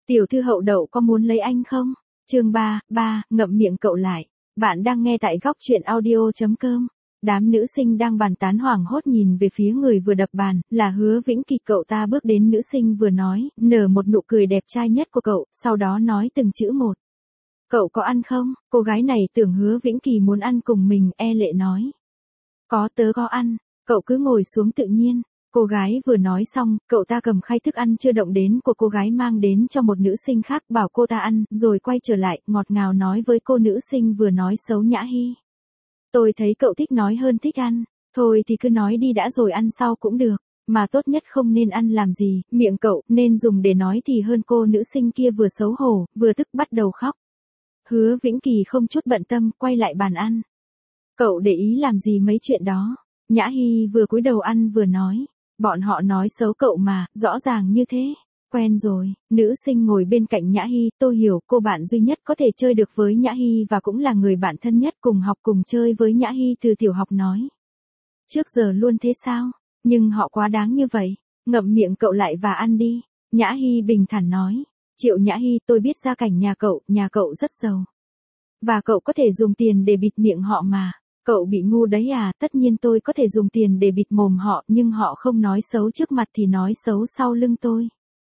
Tiểu thư Hậu Đậu có muốn lấy anh không? Chương 3, ngậm miệng cậu lại. Bạn đang nghe tại góc truyện audio.com. Đám nữ sinh đang bàn tán hoảng hốt nhìn về phía người vừa đập bàn, là Hứa Vĩnh Kỳ. Cậu ta bước đến nữ sinh vừa nói, nở một nụ cười đẹp trai nhất của cậu, sau đó nói từng chữ một. Cậu có ăn không? Cô gái này tưởng Hứa Vĩnh Kỳ muốn ăn cùng mình, e lệ nói. Có, tớ có ăn. Cậu cứ ngồi xuống tự nhiên. Cô gái vừa nói xong, cậu ta cầm khay thức ăn chưa động đến của cô gái mang đến cho một nữ sinh khác, bảo cô ta ăn, rồi quay trở lại, ngọt ngào nói với cô nữ sinh vừa nói xấu Nhã Hy. Tôi thấy cậu thích nói hơn thích ăn, thôi thì cứ nói đi đã rồi ăn sau cũng được, mà tốt nhất không nên ăn làm gì, miệng cậu nên dùng để nói thì hơn. Cô nữ sinh kia vừa xấu hổ, vừa tức bắt đầu khóc. Hứa Vĩnh Kỳ không chút bận tâm, quay lại bàn ăn. Cậu để ý làm gì mấy chuyện đó? Nhã Hy vừa cúi đầu ăn vừa nói. Bọn họ nói xấu cậu mà, rõ ràng như thế. Quen rồi, nữ sinh ngồi bên cạnh Nhã Hy, tôi hiểu, cô bạn duy nhất có thể chơi được với Nhã Hy và cũng là người bạn thân nhất cùng học cùng chơi với Nhã Hy từ tiểu học nói. Trước giờ luôn thế sao? Nhưng họ quá đáng như vậy. Ngậm miệng cậu lại và ăn đi. Nhã Hy bình thản nói. Triệu Nhã Hy, tôi biết gia cảnh nhà cậu rất giàu. Và cậu có thể dùng tiền để bịt miệng họ mà. Cậu bị ngu đấy à? Tất nhiên tôi có thể dùng tiền để bịt mồm họ, nhưng họ không nói xấu trước mặt thì nói xấu sau lưng tôi.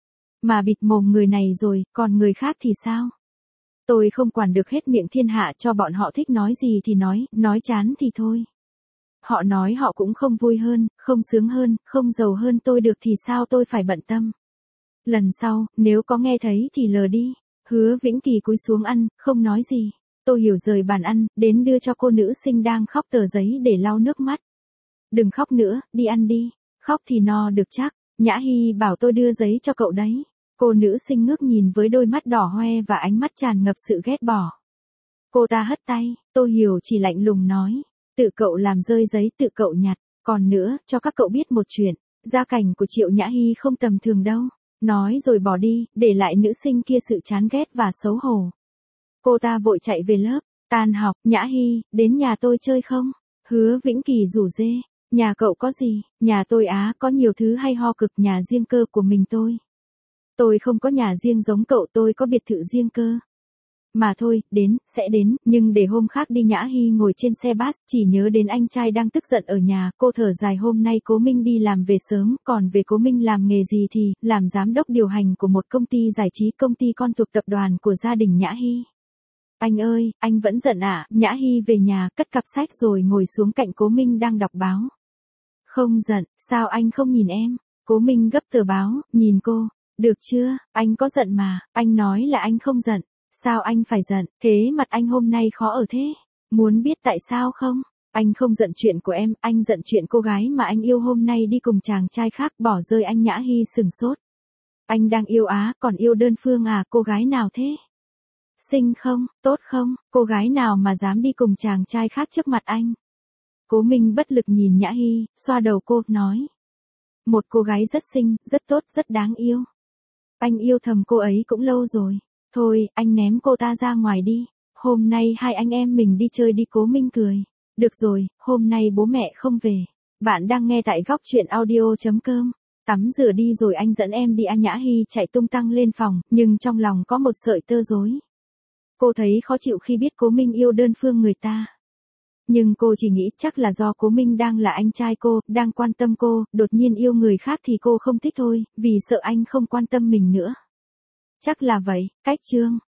Mà bịt mồm người này rồi, còn người khác thì sao? Tôi không quản được hết miệng thiên hạ, cho bọn họ thích nói gì thì nói chán thì thôi. Họ nói họ cũng không vui hơn, không sướng hơn, không giàu hơn tôi được thì sao tôi phải bận tâm. Lần sau, nếu có nghe thấy thì lờ đi. Hứa Vĩnh Kỳ cúi xuống ăn, không nói gì. Tôi hiểu, rời bàn ăn, đến đưa cho cô nữ sinh đang khóc tờ giấy để lau nước mắt. Đừng khóc nữa, đi ăn đi. Khóc thì no được chắc. Nhã Hy bảo tôi đưa giấy cho cậu đấy. Cô nữ sinh ngước nhìn với đôi mắt đỏ hoe và ánh mắt tràn ngập sự ghét bỏ. Cô ta hất tay, tôi hiểu, chỉ lạnh lùng nói. Tự cậu làm rơi giấy, tự cậu nhặt. Còn nữa, cho các cậu biết một chuyện. Gia cảnh của Triệu Nhã Hy không tầm thường đâu. Nói rồi bỏ đi, để lại nữ sinh kia sự chán ghét và xấu hổ. Cô ta vội chạy về lớp. Tan học, Nhã Hy, đến nhà tôi chơi không? Hứa Vĩnh Kỳ rủ rê. Nhà cậu có gì? Nhà tôi có nhiều thứ hay ho cực, nhà riêng cơ của mình tôi. Tôi không có nhà riêng giống cậu, tôi có biệt thự riêng cơ. Mà thôi, sẽ đến, nhưng để hôm khác đi. Nhã Hy ngồi trên xe bus, chỉ nhớ đến anh trai đang tức giận ở nhà, cô thở dài. Hôm nay Cố Minh đi làm về sớm, còn về Cố Minh làm nghề gì thì, làm giám đốc điều hành của một công ty giải trí, công ty con thuộc tập đoàn của gia đình Nhã Hy. Anh ơi, anh vẫn giận à? Nhã Hy về nhà, cất cặp sách rồi ngồi xuống cạnh Cố Minh đang đọc báo. Không giận, sao anh không nhìn em? Cố Minh gấp tờ báo, nhìn cô. Được chưa, anh có giận mà, anh nói là anh không giận. Sao anh phải giận, thế mặt anh hôm nay khó ở thế? Muốn biết tại sao không? Anh không giận chuyện của em, anh giận chuyện cô gái mà anh yêu hôm nay đi cùng chàng trai khác bỏ rơi anh. Nhã Hy sửng sốt. Anh đang yêu còn yêu đơn phương à? Cô gái nào thế? Xinh không, tốt không, cô gái nào mà dám đi cùng chàng trai khác trước mặt anh? Cố Minh bất lực nhìn Nhã Hy, xoa đầu cô, nói. Một cô gái rất xinh, rất tốt, rất đáng yêu. Anh yêu thầm cô ấy cũng lâu rồi. Thôi, anh ném cô ta ra ngoài đi. Hôm nay hai anh em mình đi chơi đi. Cố Minh cười. Được rồi, hôm nay bố mẹ không về. Bạn đang nghe tại góc truyện audio.com. Tắm rửa đi rồi anh dẫn em đi. Nhã Hy chạy tung tăng lên phòng, nhưng trong lòng có một sợi tơ rối. Cô thấy khó chịu khi biết Cố Minh yêu đơn phương người ta. Nhưng cô chỉ nghĩ chắc là do Cố Minh đang là anh trai cô, đang quan tâm cô, đột nhiên yêu người khác thì cô không thích thôi, vì sợ anh không quan tâm mình nữa. Chắc là vậy. Cách chương